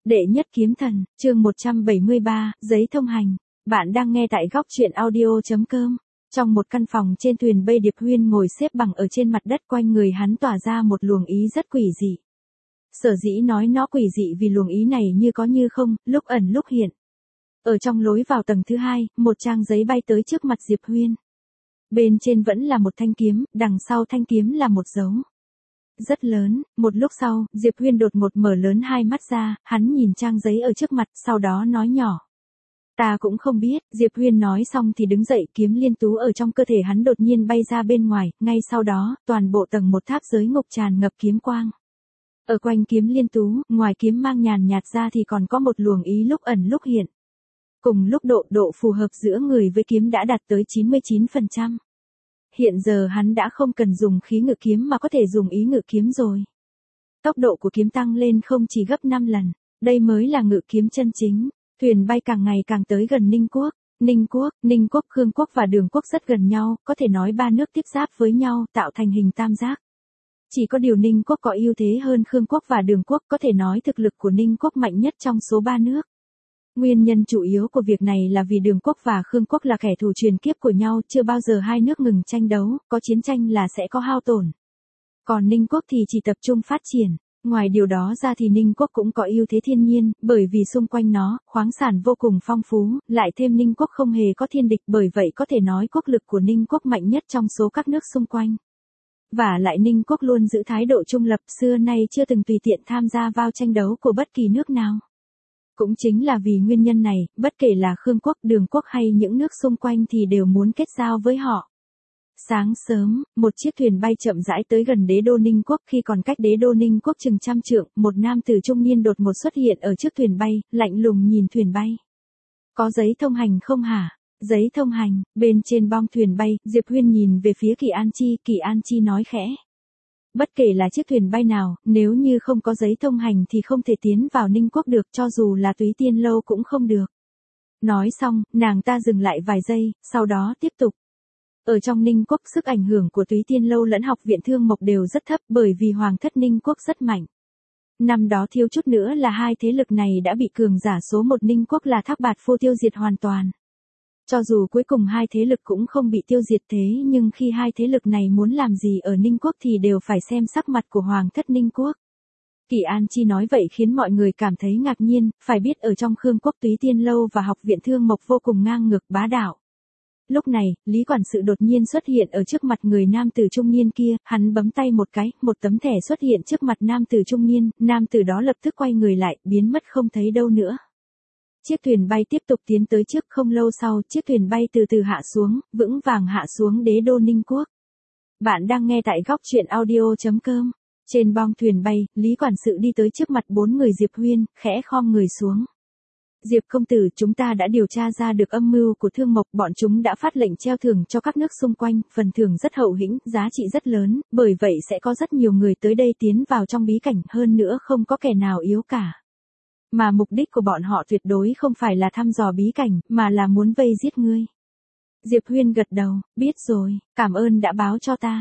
Đệ nhất kiếm thần, chương 173, giấy thông hành. Bạn đang nghe tại góc truyện audio.com. Trong một căn phòng trên thuyền bơi, Diệp Huyên ngồi xếp bằng ở trên mặt đất, quanh người hắn tỏa ra một luồng ý rất quỷ dị. Sở dĩ nói nó quỷ dị vì luồng ý này như có như không, lúc ẩn lúc hiện. Ở trong lối vào tầng thứ hai, một trang giấy bay tới trước mặt Diệp Huyên. Bên trên vẫn là một thanh kiếm, đằng sau thanh kiếm là một dấu rất lớn. Một lúc sau, Diệp Huyên đột ngột mở lớn hai mắt ra, hắn nhìn trang giấy ở trước mặt, sau đó nói nhỏ. Ta cũng không biết. Diệp Huyên nói xong thì đứng dậy, kiếm liên tú ở trong cơ thể hắn đột nhiên bay ra bên ngoài, ngay sau đó, toàn bộ tầng một tháp giới ngục tràn ngập kiếm quang. Ở quanh kiếm liên tú, ngoài kiếm mang nhàn nhạt ra thì còn có một luồng ý lúc ẩn lúc hiện. Cùng lúc độ phù hợp giữa người với kiếm đã đạt tới 99%. Hiện giờ hắn đã không cần dùng khí ngự kiếm mà có thể dùng ý ngự kiếm rồi. Tốc độ của kiếm tăng lên không chỉ gấp 5 lần, đây mới là ngự kiếm chân chính. Thuyền bay càng ngày càng tới gần Ninh Quốc. Ninh Quốc, Khương Quốc và Đường Quốc rất gần nhau, có thể nói ba nước tiếp giáp với nhau tạo thành hình tam giác. Chỉ có điều Ninh Quốc có ưu thế hơn Khương Quốc và Đường Quốc, có thể nói thực lực của Ninh Quốc mạnh nhất trong số ba nước. Nguyên nhân chủ yếu của việc này là vì Đường Quốc và Khương Quốc là kẻ thù truyền kiếp của nhau, chưa bao giờ hai nước ngừng tranh đấu, có chiến tranh là sẽ có hao tổn. Còn Ninh Quốc thì chỉ tập trung phát triển. Ngoài điều đó ra thì Ninh Quốc cũng có ưu thế thiên nhiên, bởi vì xung quanh nó, khoáng sản vô cùng phong phú, lại thêm Ninh Quốc không hề có thiên địch, bởi vậy có thể nói quốc lực của Ninh Quốc mạnh nhất trong số các nước xung quanh. Và lại Ninh Quốc luôn giữ thái độ trung lập, xưa nay chưa từng tùy tiện tham gia vào tranh đấu của bất kỳ nước nào. Cũng chính là vì nguyên nhân này, bất kể là Khương Quốc, Đường Quốc hay những nước xung quanh thì đều muốn kết giao với họ. Sáng sớm, một chiếc thuyền bay chậm rãi tới gần đế đô Ninh Quốc. Khi còn cách đế đô Ninh Quốc chừng 100 trượng, một nam tử trung niên đột ngột xuất hiện ở trước thuyền bay, lạnh lùng nhìn thuyền bay. Có giấy thông hành không hả? Giấy thông hành. Bên trên bong thuyền bay, Diệp Huyên nhìn về phía Kỳ An Chi nói khẽ. Bất kể là chiếc thuyền bay nào, nếu như không có giấy thông hành thì không thể tiến vào Ninh Quốc được, cho dù là Túy Tiên Lâu cũng không được. Nói xong, nàng ta dừng lại vài giây, sau đó tiếp tục. Ở trong Ninh Quốc, sức ảnh hưởng của Túy Tiên Lâu lẫn Học viện Thương Mộc đều rất thấp, bởi vì Hoàng thất Ninh Quốc rất mạnh. Năm đó thiếu chút nữa là hai thế lực này đã bị cường giả số 1 Ninh Quốc là Thác Bạt Phu tiêu diệt hoàn toàn. Cho dù cuối cùng hai thế lực cũng không bị tiêu diệt, thế nhưng khi hai thế lực này muốn làm gì ở Ninh Quốc thì đều phải xem sắc mặt của Hoàng thất Ninh Quốc. Kỳ An Chi nói vậy khiến mọi người cảm thấy ngạc nhiên, phải biết ở trong Khương Quốc Túy Tiên Lâu và Học viện Thương Mộc vô cùng ngang ngược bá đạo. Lúc này, Lý quản sự đột nhiên xuất hiện ở trước mặt người nam tử trung niên kia, hắn bấm tay một cái, một tấm thẻ xuất hiện trước mặt nam tử trung niên, nam tử đó lập tức quay người lại, biến mất không thấy đâu nữa. Chiếc thuyền bay tiếp tục tiến tới trước, không lâu sau, chiếc thuyền bay từ từ hạ xuống, vững vàng hạ xuống đế đô Ninh Quốc. Bạn đang nghe tại góc truyện audio.com. Trên bong thuyền bay, Lý quản sự đi tới trước mặt bốn người Diệp Huyên, khẽ khom người xuống. Diệp công tử, chúng ta đã điều tra ra được âm mưu của Thương Mộc, bọn chúng đã phát lệnh treo thưởng cho các nước xung quanh, phần thưởng rất hậu hĩnh, giá trị rất lớn, bởi vậy sẽ có rất nhiều người tới đây tiến vào trong bí cảnh, hơn nữa không có kẻ nào yếu cả. Mà mục đích của bọn họ tuyệt đối không phải là thăm dò bí cảnh, mà là muốn vây giết ngươi. Diệp Huyên gật đầu, biết rồi, cảm ơn đã báo cho ta.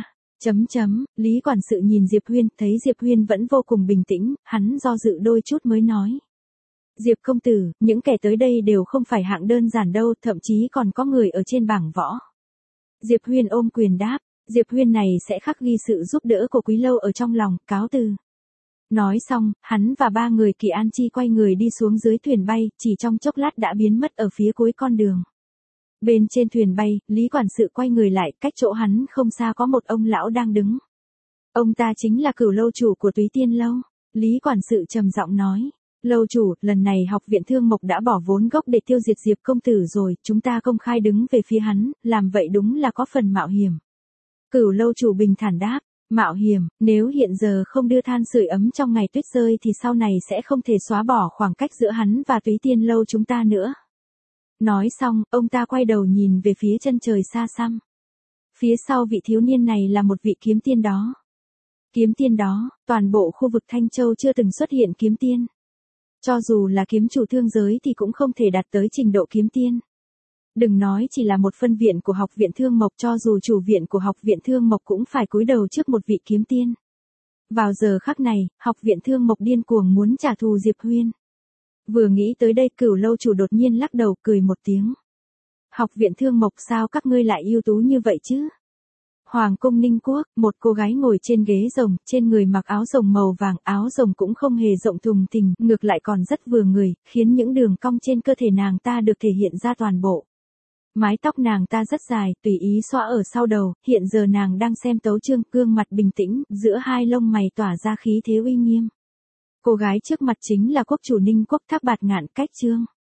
Lý quản sự nhìn Diệp Huyên, thấy Diệp Huyên vẫn vô cùng bình tĩnh, hắn do dự đôi chút mới nói. Diệp công tử, những kẻ tới đây đều không phải hạng đơn giản đâu, thậm chí còn có người ở trên bảng võ. Diệp Huyên ôm quyền đáp, Diệp Huyên này sẽ khắc ghi sự giúp đỡ của Quý Lâu ở trong lòng, cáo từ. Nói xong, hắn và ba người Kỳ An Chi quay người đi xuống dưới thuyền bay, chỉ trong chốc lát đã biến mất ở phía cuối con đường. Bên trên thuyền bay, Lý quản sự quay người lại, cách chỗ hắn không xa có một ông lão đang đứng. Ông ta chính là Cửu lâu chủ của Túy Tiên Lâu. Lý quản sự trầm giọng nói. Lâu chủ, lần này Học viện Thương Mộc đã bỏ vốn gốc để tiêu diệt Diệp công tử rồi, chúng ta công khai đứng về phía hắn, làm vậy đúng là có phần mạo hiểm. Cửu lâu chủ bình thản đáp, mạo hiểm, nếu hiện giờ không đưa than sưởi ấm trong ngày tuyết rơi thì sau này sẽ không thể xóa bỏ khoảng cách giữa hắn và Túy Tiên Lâu chúng ta nữa. Nói xong, ông ta quay đầu nhìn về phía chân trời xa xăm. Phía sau vị thiếu niên này là một vị kiếm tiên đó. Kiếm tiên đó, toàn bộ khu vực Thanh Châu chưa từng xuất hiện kiếm tiên. Cho dù là kiếm chủ thương giới thì cũng không thể đạt tới trình độ kiếm tiên. Đừng nói chỉ là một phân viện của Học viện Thương Mộc, cho dù chủ viện của Học viện Thương Mộc cũng phải cúi đầu trước một vị kiếm tiên. Vào giờ khắc này, Học viện Thương Mộc điên cuồng muốn trả thù Diệp Huyên. Vừa nghĩ tới đây Cửu lâu chủ đột nhiên lắc đầu cười một tiếng. Học viện Thương Mộc sao các ngươi lại ưu tú như vậy chứ? Hoàng cung Ninh Quốc, một cô gái ngồi trên ghế rồng, trên người mặc áo rồng màu vàng, áo rồng cũng không hề rộng thùng thình, ngược lại còn rất vừa người, khiến những đường cong trên cơ thể nàng ta được thể hiện ra toàn bộ. Mái tóc nàng ta rất dài, tùy ý xõa ở sau đầu, hiện giờ nàng đang xem tấu chương, gương mặt bình tĩnh, giữa hai lông mày tỏa ra khí thế uy nghiêm. Cô gái trước mặt chính là quốc chủ Ninh Quốc Thác Bạt Ngạn Cách Chương.